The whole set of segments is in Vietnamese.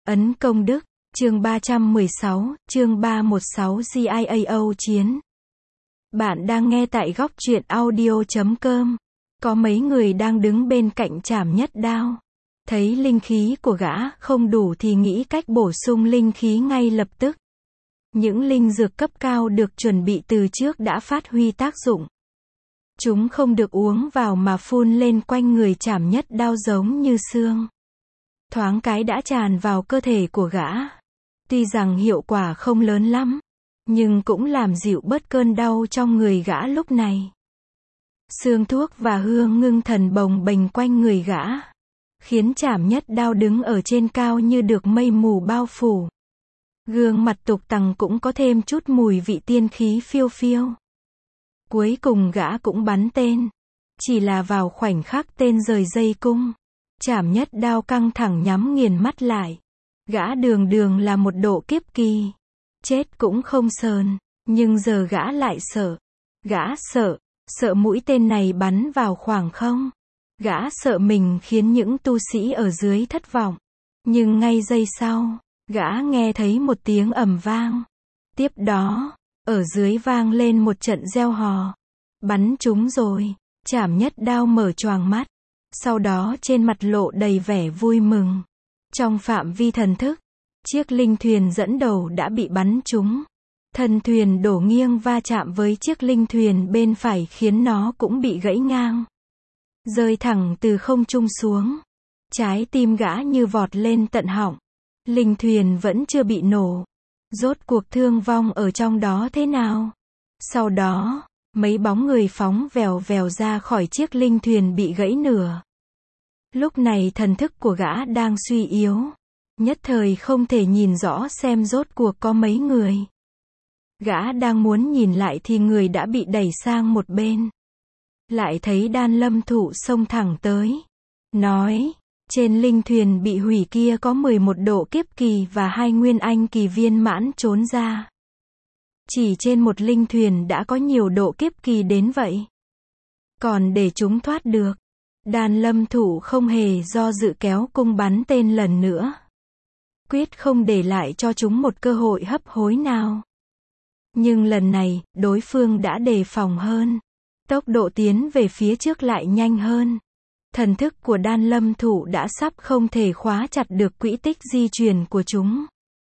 Ấn công đức, chương 316, chương 316 GIAO chiến. Bạn đang nghe tại góc truyện audio.com. Có mấy người đang đứng bên cạnh Trảm Nhất Đao. Thấy linh khí của gã không đủ thì nghĩ cách bổ sung linh khí ngay lập tức. Những linh dược cấp cao được chuẩn bị từ trước đã phát huy tác dụng. Chúng không được uống vào mà phun lên quanh người Trảm Nhất Đao giống như sương. Thoáng cái đã tràn vào cơ thể của gã. Tuy rằng hiệu quả không lớn lắm, nhưng cũng làm dịu bớt cơn đau trong người gã lúc này. Sương thuốc và hương ngưng thần bồng bềnh quanh người gã, khiến Trảm Nhất Đao đứng ở trên cao như được mây mù bao phủ. Gương mặt tục tằng cũng có thêm chút mùi vị tiên khí phiêu phiêu. Cuối cùng gã cũng bắn tên. Chỉ là vào khoảnh khắc tên rời dây cung, Trảm Nhất Đao căng thẳng nhắm nghiền mắt lại. Gã đường đường là một độ kiếp kỳ. Chết cũng không sờn, nhưng giờ gã lại sợ. Gã sợ mũi tên này bắn vào khoảng không. Gã sợ mình khiến những tu sĩ ở dưới thất vọng. Nhưng ngay giây sau, gã nghe thấy một tiếng ầm vang. Tiếp đó, ở dưới vang lên một trận reo hò. Bắn trúng rồi. Trảm Nhất Đao mở choàng mắt. Sau đó trên mặt lộ đầy vẻ vui mừng. Trong phạm vi thần thức, chiếc linh thuyền dẫn đầu đã bị bắn trúng. Thân thuyền đổ nghiêng va chạm với chiếc linh thuyền bên phải khiến nó cũng bị gãy ngang. Rơi thẳng từ không trung xuống. Trái tim gã như vọt lên tận họng. Linh thuyền vẫn chưa bị nổ. Rốt cuộc thương vong ở trong đó thế nào? Sau đó, mấy bóng người phóng vèo vèo ra khỏi chiếc linh thuyền bị gãy nửa. Lúc này thần thức của gã đang suy yếu. Nhất thời không thể nhìn rõ xem rốt cuộc có mấy người. Gã đang muốn nhìn lại thì người đã bị đẩy sang một bên. Lại thấy Đan Lâm Thụ xông thẳng tới. Nói, trên linh thuyền bị hủy kia có 11 độ kiếp kỳ và 2 nguyên anh kỳ viên mãn trốn ra. Chỉ trên một linh thuyền đã có nhiều độ kiếp kỳ đến vậy. Còn để chúng thoát được, Đan Lâm Thụ không hề do dự kéo cung bắn tên lần nữa. Quyết không để lại cho chúng một cơ hội hấp hối nào. Nhưng lần này, đối phương đã đề phòng hơn. Tốc độ tiến về phía trước lại nhanh hơn. Thần thức của Đan Lâm Thụ đã sắp không thể khóa chặt được quỹ tích di chuyển của chúng.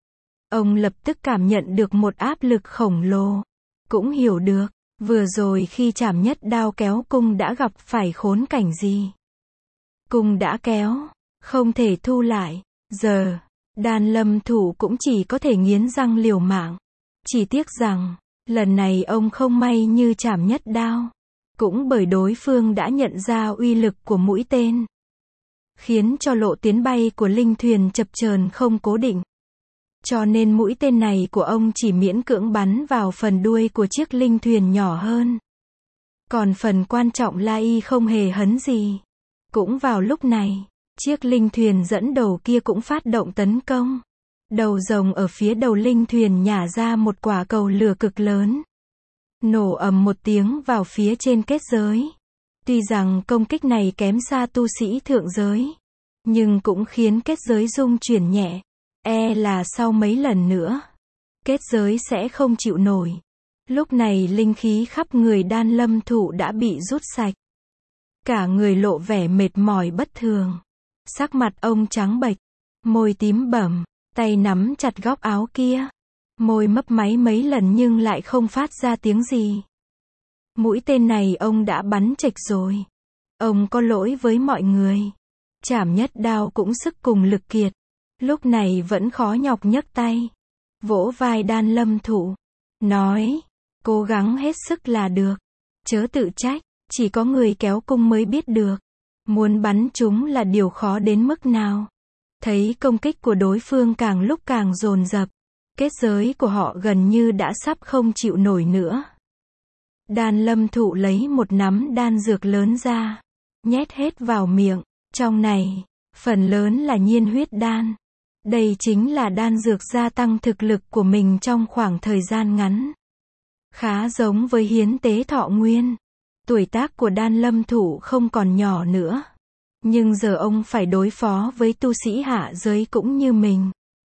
Ông lập tức cảm nhận được một áp lực khổng lồ. Cũng hiểu được, vừa rồi khi Trảm Nhất Đao kéo cung đã gặp phải khốn cảnh gì. Cung đã kéo, không thể thu lại. Giờ, Đan Lâm Thụ cũng chỉ có thể nghiến răng liều mạng. Chỉ tiếc rằng, lần này ông không may như Trảm Nhất Đao. Cũng bởi đối phương đã nhận ra uy lực của mũi tên. Khiến cho lộ tiến bay của linh thuyền chập chờn không cố định. Cho nên mũi tên này của ông chỉ miễn cưỡng bắn vào phần đuôi của chiếc linh thuyền nhỏ hơn. Còn phần quan trọng là y không hề hấn gì. Cũng vào lúc này, chiếc linh thuyền dẫn đầu kia cũng phát động tấn công. Đầu rồng ở phía đầu linh thuyền nhả ra một quả cầu lửa cực lớn. Nổ ầm một tiếng vào phía trên kết giới. Tuy rằng công kích này kém xa tu sĩ thượng giới, nhưng cũng khiến kết giới rung chuyển nhẹ. Là sau mấy lần nữa, kết giới sẽ không chịu nổi. Lúc này linh khí khắp người Đan Lâm Thụ đã bị rút sạch. Cả người lộ vẻ mệt mỏi bất thường. Sắc mặt ông trắng bệch, môi tím bầm, tay nắm chặt góc áo kia. Môi mấp máy mấy lần nhưng lại không phát ra tiếng gì. Mũi tên này ông đã bắn chệch rồi. Ông có lỗi với mọi người. Trảm Nhất Đao cũng sức cùng lực kiệt. Lúc này vẫn khó nhọc nhấc tay. Vỗ vai Đan Lâm Thụ. Nói, cố gắng hết sức là được. Chớ tự trách, chỉ có người kéo cung mới biết được. Muốn bắn chúng là điều khó đến mức nào. Thấy công kích của đối phương càng lúc càng dồn dập. Kết giới của họ gần như đã sắp không chịu nổi nữa. Đan Lâm Thụ lấy một nắm đan dược lớn ra. Nhét hết vào miệng. Trong này, phần lớn là nhiên huyết đan. Đây chính là đan dược gia tăng thực lực của mình trong khoảng thời gian ngắn. Khá giống với hiến tế thọ nguyên. Tuổi tác của Đan Lâm Thụ không còn nhỏ nữa. Nhưng giờ ông phải đối phó với tu sĩ hạ giới cũng như mình.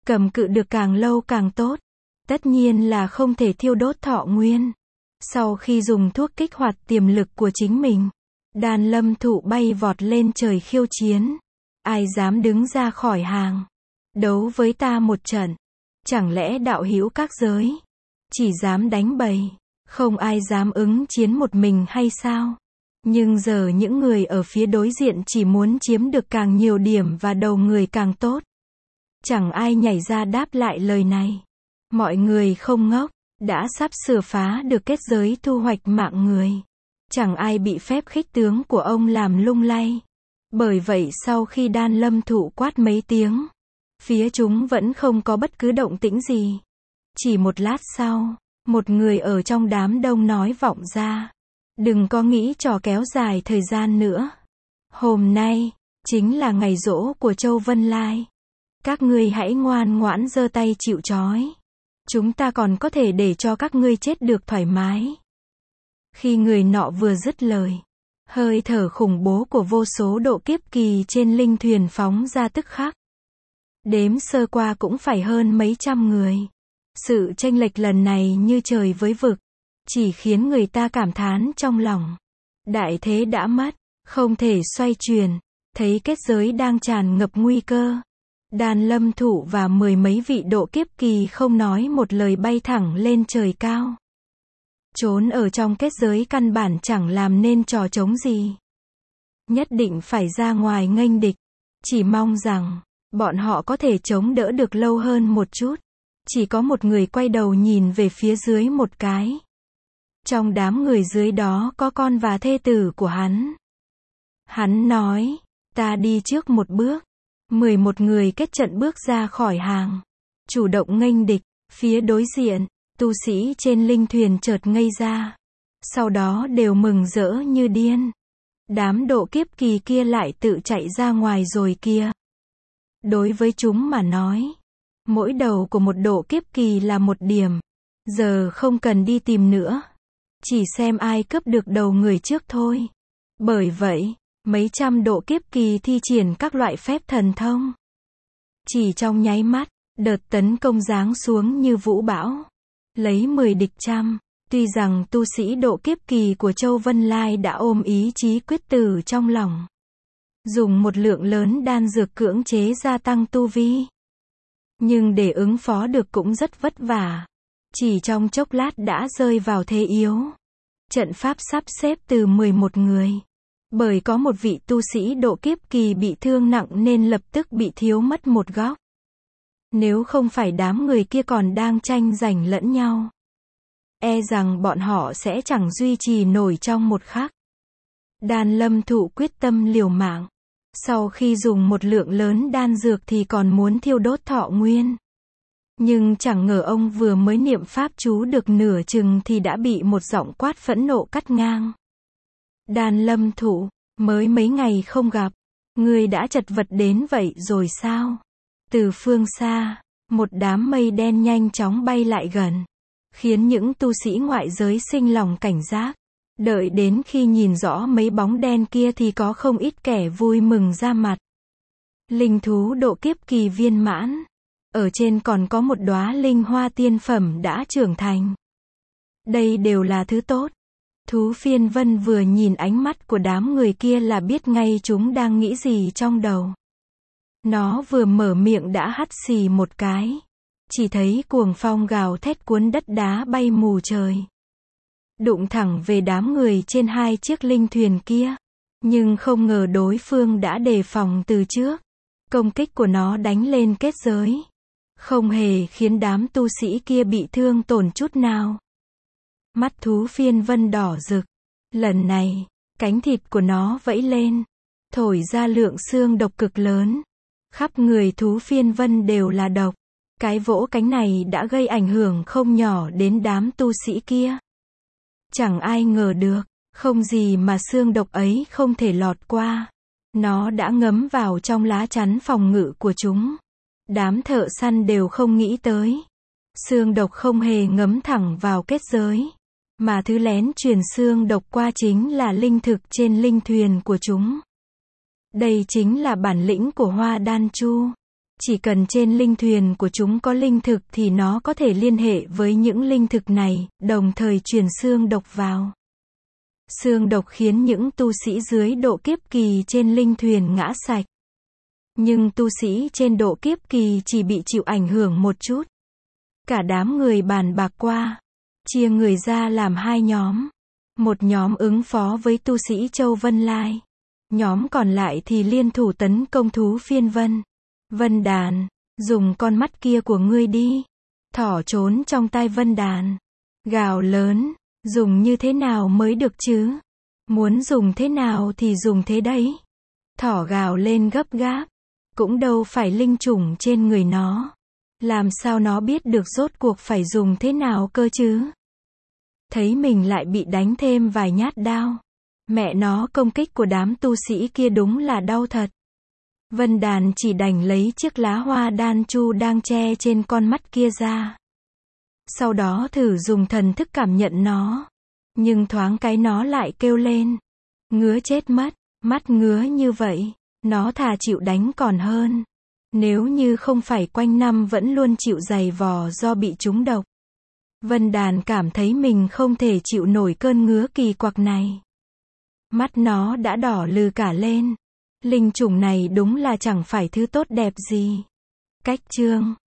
cầm cự được càng lâu càng tốt. Tất nhiên là không thể thiêu đốt thọ nguyên. Sau khi dùng thuốc kích hoạt tiềm lực của chính mình, Đan Lâm Thụ bay vọt lên trời khiêu chiến. Ai dám đứng ra khỏi hàng, đấu với ta một trận? Chẳng lẽ đạo hữu các giới chỉ dám đánh bầy, không ai dám ứng chiến một mình hay sao? Nhưng giờ những người ở phía đối diện chỉ muốn chiếm được càng nhiều điểm và đầu người càng tốt. Chẳng ai nhảy ra đáp lại lời này. Mọi người không ngốc, đã sắp sửa phá được kết giới thu hoạch mạng người. Chẳng ai bị phép khích tướng của ông làm lung lay. Bởi vậy sau khi Đan Lâm Thụ quát mấy tiếng, phía chúng vẫn không có bất cứ động tĩnh gì. Chỉ một lát sau, một người ở trong đám đông nói vọng ra. Đừng có nghĩ trò kéo dài thời gian nữa. Hôm nay, chính là ngày giỗ của Châu Vân Lai. Các ngươi hãy ngoan ngoãn giơ tay chịu trói. Chúng ta còn có thể để cho các ngươi chết được thoải mái. Khi người nọ vừa dứt lời, hơi thở khủng bố của vô số độ kiếp kỳ trên linh thuyền phóng ra tức khắc. Đếm sơ qua cũng phải hơn mấy trăm người. Sự chênh lệch lần này như trời với vực, chỉ khiến người ta cảm thán trong lòng. Đại thế đã mất, không thể xoay chuyển, thấy kết giới đang tràn ngập nguy cơ. Đan Lâm Thụ và mười mấy vị độ kiếp kỳ không nói một lời bay thẳng lên trời cao. Trốn ở trong kết giới căn bản chẳng làm nên trò trống gì. Nhất định phải ra ngoài nghênh địch. Chỉ mong rằng, bọn họ có thể chống đỡ được lâu hơn một chút. Chỉ có một người quay đầu nhìn về phía dưới một cái. Trong đám người dưới đó có con và thê tử của hắn. Hắn nói, ta đi trước một bước. 11 người kết trận bước ra khỏi hàng. Chủ động nghênh địch. Phía đối diện, tu sĩ trên linh thuyền chợt ngây ra. Sau đó đều mừng rỡ như điên. Đám độ kiếp kỳ kia lại tự chạy ra ngoài rồi kia. Đối với chúng mà nói, mỗi đầu của một độ kiếp kỳ là một điểm. Giờ không cần đi tìm nữa. Chỉ xem ai cướp được đầu người trước thôi. Bởi vậy, mấy trăm độ kiếp kỳ thi triển các loại phép thần thông. Chỉ trong nháy mắt, đợt tấn công giáng xuống như vũ bão. Lấy 10 địch trăm. Tuy rằng tu sĩ độ kiếp kỳ của Châu Vân Lai đã ôm ý chí quyết tử trong lòng. Dùng một lượng lớn đan dược cưỡng chế gia tăng tu vi. Nhưng để ứng phó được cũng rất vất vả. Chỉ trong chốc lát đã rơi vào thế yếu. Trận pháp sắp xếp từ 11 người. Bởi có một vị tu sĩ độ kiếp kỳ bị thương nặng nên lập tức bị thiếu mất một góc. Nếu không phải đám người kia còn đang tranh giành lẫn nhau, e rằng bọn họ sẽ chẳng duy trì nổi trong một khắc. Đan Lâm Thụ quyết tâm liều mạng. Sau khi dùng một lượng lớn đan dược thì còn muốn thiêu đốt thọ nguyên. Nhưng chẳng ngờ ông vừa mới niệm pháp chú được nửa chừng thì đã bị một giọng quát phẫn nộ cắt ngang. Đan Lâm Thụ, mới mấy ngày không gặp, ngươi đã chật vật đến vậy rồi sao? Từ phương xa, một đám mây đen nhanh chóng bay lại gần, khiến những tu sĩ ngoại giới sinh lòng cảnh giác. Đợi đến khi nhìn rõ mấy bóng đen kia thì có không ít kẻ vui mừng ra mặt. Linh thú độ kiếp kỳ viên mãn. Ở trên còn có một đóa linh hoa tiên phẩm đã trưởng thành. Đây đều là thứ tốt. Thú Phiên Vân vừa nhìn ánh mắt của đám người kia là biết ngay chúng đang nghĩ gì trong đầu. Nó vừa mở miệng đã hắt xì một cái. Chỉ thấy cuồng phong gào thét cuốn đất đá bay mù trời. Đụng thẳng về đám người trên hai chiếc linh thuyền kia. Nhưng không ngờ đối phương đã đề phòng từ trước. Công kích của nó đánh lên kết giới. Không hề khiến đám tu sĩ kia bị thương tổn chút nào. Mắt Thú Phiên Vân đỏ rực. Lần này, cánh thịt của nó vẫy lên. Thổi ra lượng xương độc cực lớn. Khắp người Thú Phiên Vân đều là độc. Cái vỗ cánh này đã gây ảnh hưởng không nhỏ đến đám tu sĩ kia. Chẳng ai ngờ được, không gì mà xương độc ấy không thể lọt qua. Nó đã ngấm vào trong lá chắn phòng ngự của chúng. Đám thợ săn đều không nghĩ tới. Xương độc không hề ngấm thẳng vào kết giới. Mà thứ lén truyền xương độc qua chính là linh thực trên linh thuyền của chúng. Đây chính là bản lĩnh của Hoa Đan Chu. Chỉ cần trên linh thuyền của chúng có linh thực thì nó có thể liên hệ với những linh thực này, đồng thời truyền xương độc vào. Xương độc khiến những tu sĩ dưới độ kiếp kỳ trên linh thuyền ngã sạch. Nhưng tu sĩ trên độ kiếp kỳ chỉ bị chịu ảnh hưởng một chút. Cả đám người bàn bạc qua, chia người ra làm hai nhóm. Một nhóm ứng phó với tu sĩ Châu Vân Lai. Nhóm còn lại thì liên thủ tấn công thú phiên vân. Vân Đàn, dùng con mắt kia của ngươi đi. Thỏ trốn trong tai Vân Đàn. Gào lớn, dùng như thế nào mới được chứ? Muốn dùng thế nào thì dùng thế đấy. Thỏ gào lên gấp gáp. Cũng đâu phải linh chủng trên người nó. Làm sao nó biết được rốt cuộc phải dùng thế nào cơ chứ? Thấy mình lại bị đánh thêm vài nhát đao. Mẹ nó, công kích của đám tu sĩ kia đúng là đau thật. Vân Đàn chỉ đành lấy chiếc lá hoa đan chu đang che trên con mắt kia ra. Sau đó thử dùng thần thức cảm nhận nó. Nhưng thoáng cái nó lại kêu lên. Ngứa chết mất, mắt ngứa như vậy, nó thà chịu đánh còn hơn. Nếu như không phải quanh năm vẫn luôn chịu giày vò do bị trúng độc. Vân Đàn cảm thấy mình không thể chịu nổi cơn ngứa kỳ quặc này. Mắt nó đã đỏ lừ cả lên. Linh chủng này đúng là chẳng phải thứ tốt đẹp gì. Cách chương